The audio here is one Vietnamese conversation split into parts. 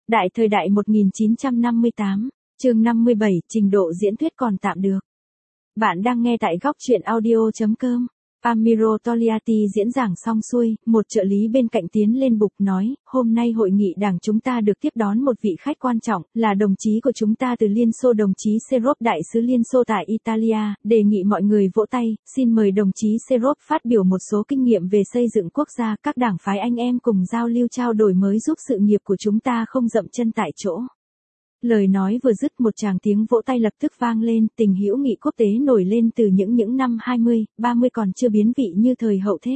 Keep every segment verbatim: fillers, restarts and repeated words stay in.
Đại thời đại một nghìn chín trăm năm mươi tám, chương năm mươi bảy, trình độ diễn thuyết còn tạm được. Bạn đang nghe tại góc truyện audio chấm com. Amiro Togliatti diễn giảng xong xuôi, một trợ lý bên cạnh tiến lên bục nói, hôm nay hội nghị đảng chúng ta được tiếp đón một vị khách quan trọng, là đồng chí của chúng ta từ Liên Xô, đồng chí Serov, đại sứ Liên Xô tại Italia, đề nghị mọi người vỗ tay, xin mời đồng chí Serov phát biểu một số kinh nghiệm về xây dựng quốc gia, các đảng phái anh em cùng giao lưu trao đổi mới giúp sự nghiệp của chúng ta không dậm chân tại chỗ. Lời nói vừa dứt, một tràng tiếng vỗ tay lập tức vang lên, tình hữu nghị quốc tế nổi lên từ những những năm hai mươi, ba mươi còn chưa biến vị như thời hậu thế.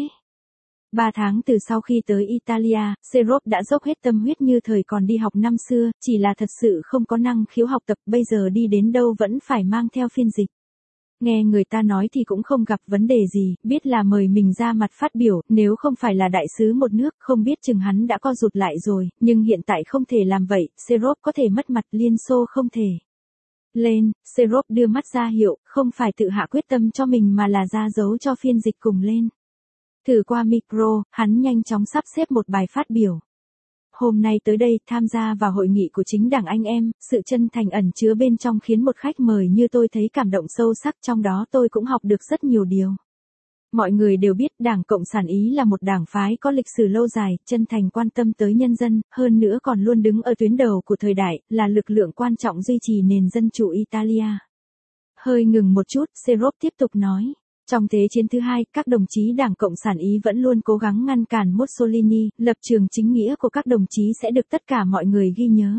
Ba tháng từ sau khi tới Italia, Serov đã dốc hết tâm huyết như thời còn đi học năm xưa, chỉ là thật sự không có năng khiếu học tập, bây giờ đi đến đâu vẫn phải mang theo phiên dịch. Nghe người ta nói thì cũng không gặp vấn đề gì, biết là mời mình ra mặt phát biểu, nếu không phải là đại sứ một nước, không biết chừng hắn đã co rụt lại rồi, nhưng hiện tại không thể làm vậy, Serov có thể mất mặt, Liên Xô không thể. Lên, Serov đưa mắt ra hiệu, không phải tự hạ quyết tâm cho mình mà là ra dấu cho phiên dịch cùng lên. Thử qua micro, hắn nhanh chóng sắp xếp một bài phát biểu. Hôm nay tới đây tham gia vào hội nghị của chính đảng anh em, sự chân thành ẩn chứa bên trong khiến một khách mời như tôi thấy cảm động sâu sắc, trong đó tôi cũng học được rất nhiều điều. Mọi người đều biết Đảng Cộng sản Ý là một đảng phái có lịch sử lâu dài, chân thành quan tâm tới nhân dân, hơn nữa còn luôn đứng ở tuyến đầu của thời đại, là lực lượng quan trọng duy trì nền dân chủ Italia. Hơi ngừng một chút, Serov tiếp tục nói. Trong Thế chiến thứ hai, các đồng chí Đảng Cộng sản Ý vẫn luôn cố gắng ngăn cản Mussolini, lập trường chính nghĩa của các đồng chí sẽ được tất cả mọi người ghi nhớ.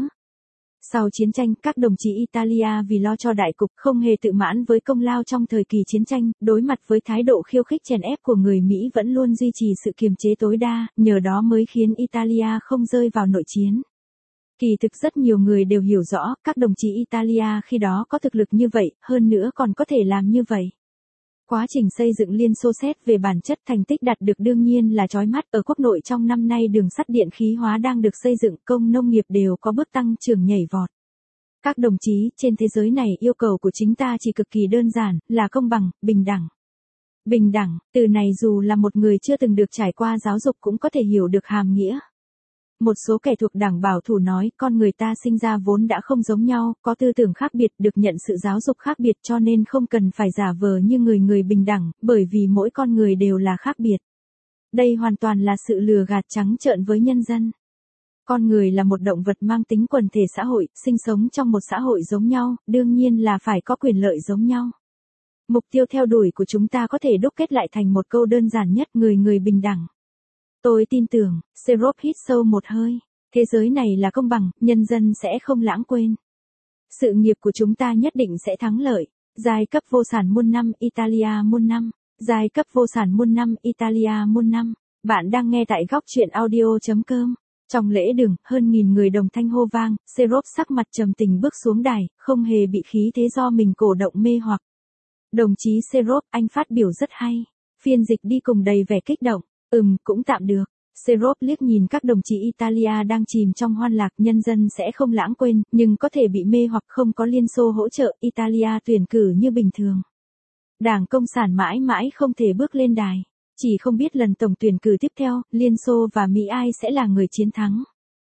Sau chiến tranh, các đồng chí Italia vì lo cho đại cục không hề tự mãn với công lao trong thời kỳ chiến tranh, đối mặt với thái độ khiêu khích chèn ép của người Mỹ vẫn luôn duy trì sự kiềm chế tối đa, nhờ đó mới khiến Italia không rơi vào nội chiến. Kỳ thực rất nhiều người đều hiểu rõ, các đồng chí Italia khi đó có thực lực như vậy, hơn nữa còn có thể làm như vậy. Quá trình xây dựng Liên Xô xét về bản chất thành tích đạt được đương nhiên là chói mắt, ở quốc nội trong năm nay đường sắt điện khí hóa đang được xây dựng, công nông nghiệp đều có bước tăng trưởng nhảy vọt. Các đồng chí, trên thế giới này yêu cầu của chính ta chỉ cực kỳ đơn giản, là công bằng, bình đẳng. Bình đẳng, từ này dù là một người chưa từng được trải qua giáo dục cũng có thể hiểu được hàm nghĩa. Một số kẻ thuộc đảng bảo thủ nói, con người ta sinh ra vốn đã không giống nhau, có tư tưởng khác biệt, được nhận sự giáo dục khác biệt cho nên không cần phải giả vờ như người người bình đẳng, bởi vì mỗi con người đều là khác biệt. Đây hoàn toàn là sự lừa gạt trắng trợn với nhân dân. Con người là một động vật mang tính quần thể xã hội, sinh sống trong một xã hội giống nhau, đương nhiên là phải có quyền lợi giống nhau. Mục tiêu theo đuổi của chúng ta có thể đúc kết lại thành một câu đơn giản nhất, người người bình đẳng. Tôi tin tưởng, Serov hít sâu một hơi, thế giới này là công bằng, nhân dân sẽ không lãng quên. Sự nghiệp của chúng ta nhất định sẽ thắng lợi. Giai cấp vô sản muôn năm, Italia muôn năm. Giai cấp vô sản muôn năm, Italia muôn năm. Bạn đang nghe tại góc truyện audio chấm com. Trong lễ đường, hơn nghìn người đồng thanh hô vang, Serov sắc mặt trầm tình bước xuống đài, không hề bị khí thế do mình cổ động mê hoặc. Đồng chí Serov, anh phát biểu rất hay. Phiên dịch đi cùng đầy vẻ kích động. Ừm, cũng tạm được. Serov liếc nhìn các đồng chí Italia đang chìm trong hoan lạc, nhân dân sẽ không lãng quên, nhưng có thể bị mê hoặc không có Liên Xô hỗ trợ, Italia tuyển cử như bình thường. Đảng Cộng sản mãi mãi không thể bước lên đài. Chỉ không biết lần tổng tuyển cử tiếp theo, Liên Xô và Mỹ ai sẽ là người chiến thắng.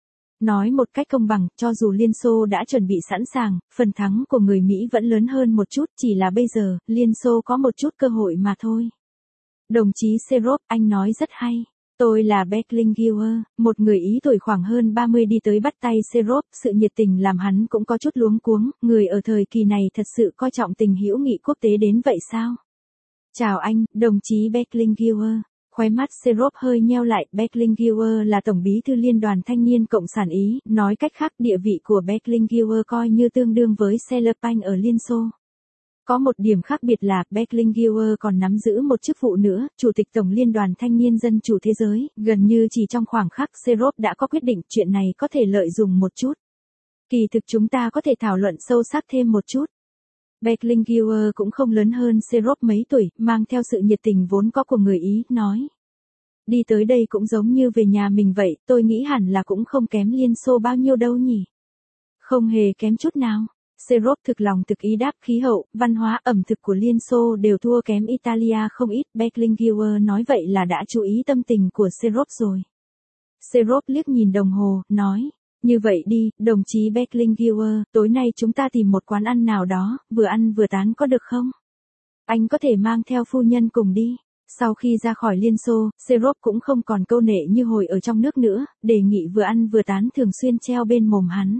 Nói một cách công bằng, cho dù Liên Xô đã chuẩn bị sẵn sàng, phần thắng của người Mỹ vẫn lớn hơn một chút, chỉ là bây giờ, Liên Xô có một chút cơ hội mà thôi. Đồng chí Serov, anh nói rất hay. Tôi là Berlinguer, một người Ý tuổi khoảng hơn ba mươi đi tới bắt tay Serov, sự nhiệt tình làm hắn cũng có chút luống cuống, người ở thời kỳ này thật sự coi trọng tình hữu nghị quốc tế đến vậy sao? Chào anh, đồng chí Berlinguer. Khóe mắt Serov hơi nheo lại, Berlinguer là tổng bí thư Liên đoàn Thanh niên Cộng sản Ý, nói cách khác địa vị của Berlinguer coi như tương đương với Selepan ở Liên Xô. Có một điểm khác biệt là, Berlinguer còn nắm giữ một chức vụ nữa, Chủ tịch Tổng Liên đoàn Thanh niên Dân chủ Thế giới, gần như chỉ trong khoảng khắc Serov đã có quyết định, chuyện này có thể lợi dụng một chút. Kỳ thực chúng ta có thể thảo luận sâu sắc thêm một chút. Berlinguer cũng không lớn hơn Serov mấy tuổi, mang theo sự nhiệt tình vốn có của người Ý, nói. Đi tới đây cũng giống như về nhà mình vậy, tôi nghĩ hẳn là cũng không kém Liên Xô bao nhiêu đâu nhỉ. Không hề kém chút nào. Serov thực lòng thực ý đáp, khí hậu, văn hóa, ẩm thực của Liên Xô đều thua kém Italia không ít. Berlinguer nói vậy là đã chú ý tâm tình của Serov rồi. Serov liếc nhìn đồng hồ, nói, Như vậy đi, đồng chí Becklingauer, tối nay chúng ta tìm một quán ăn nào đó, vừa ăn vừa tán có được không? Anh có thể mang theo phu nhân cùng đi. Sau khi ra khỏi Liên Xô, Serov cũng không còn câu nệ như hồi ở trong nước nữa, đề nghị vừa ăn vừa tán thường xuyên treo bên mồm hắn.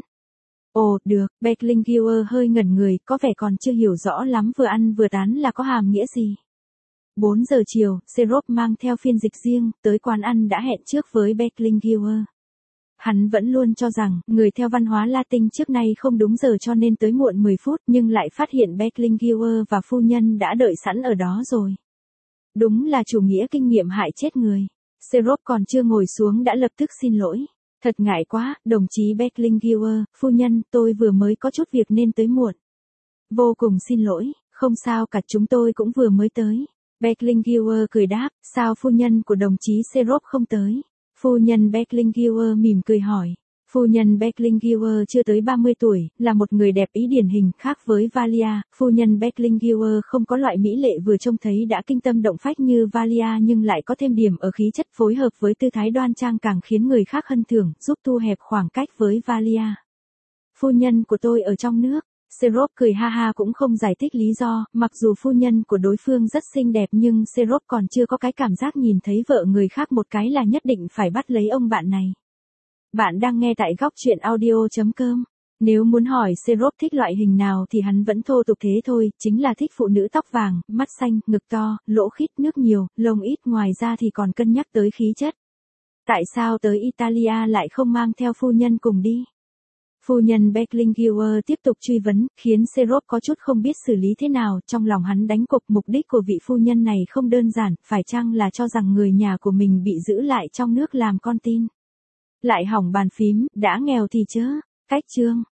Ồ, được, Becklingauer hơi ngẩn người, có vẻ còn chưa hiểu rõ lắm vừa ăn vừa tán là có hàm nghĩa gì. bốn giờ chiều, Serov mang theo phiên dịch riêng, tới quán ăn đã hẹn trước với Becklingauer. Hắn vẫn luôn cho rằng, người theo văn hóa Latin trước nay không đúng giờ cho nên tới muộn mười phút, nhưng lại phát hiện Becklingauer và phu nhân đã đợi sẵn ở đó rồi. Đúng là chủ nghĩa kinh nghiệm hại chết người. Serov còn chưa ngồi xuống đã lập tức xin lỗi. Thật ngại quá, đồng chí Becklingauer, phu nhân, tôi vừa mới có chút việc nên tới muộn. Vô cùng xin lỗi, không sao cả, chúng tôi cũng vừa mới tới. Becklingauer cười đáp, sao phu nhân của đồng chí Serov không tới? Phu nhân Becklingauer mỉm cười hỏi. Phu nhân Becklingauer chưa tới ba mươi tuổi, là một người đẹp ý điển hình, khác với Valia. Phu nhân Becklingauer không có loại mỹ lệ vừa trông thấy đã kinh tâm động phách như Valia, nhưng lại có thêm điểm ở khí chất phối hợp với tư thái đoan trang càng khiến người khác hân thưởng, giúp thu hẹp khoảng cách với Valia. Phu nhân của tôi ở trong nước. Serov cười ha ha cũng không giải thích lý do, mặc dù phu nhân của đối phương rất xinh đẹp nhưng Serov còn chưa có cái cảm giác nhìn thấy vợ người khác một cái là nhất định phải bắt lấy ông bạn này. Bạn đang nghe tại góc chuyện audio chấm com. Nếu muốn hỏi Serov thích loại hình nào thì hắn vẫn thô tục thế thôi, chính là thích phụ nữ tóc vàng, mắt xanh, ngực to, lỗ khít, nước nhiều, lông ít, ngoài ra thì còn cân nhắc tới khí chất. Tại sao tới Italia lại không mang theo phu nhân cùng đi? Phu nhân Becklingauer tiếp tục truy vấn, khiến Serov có chút không biết xử lý thế nào, trong lòng hắn đánh cục mục đích của vị phu nhân này không đơn giản, phải chăng là cho rằng người nhà của mình bị giữ lại trong nước làm con tin. Lại hỏng bàn phím, đã nghèo thì chớ, cách chương.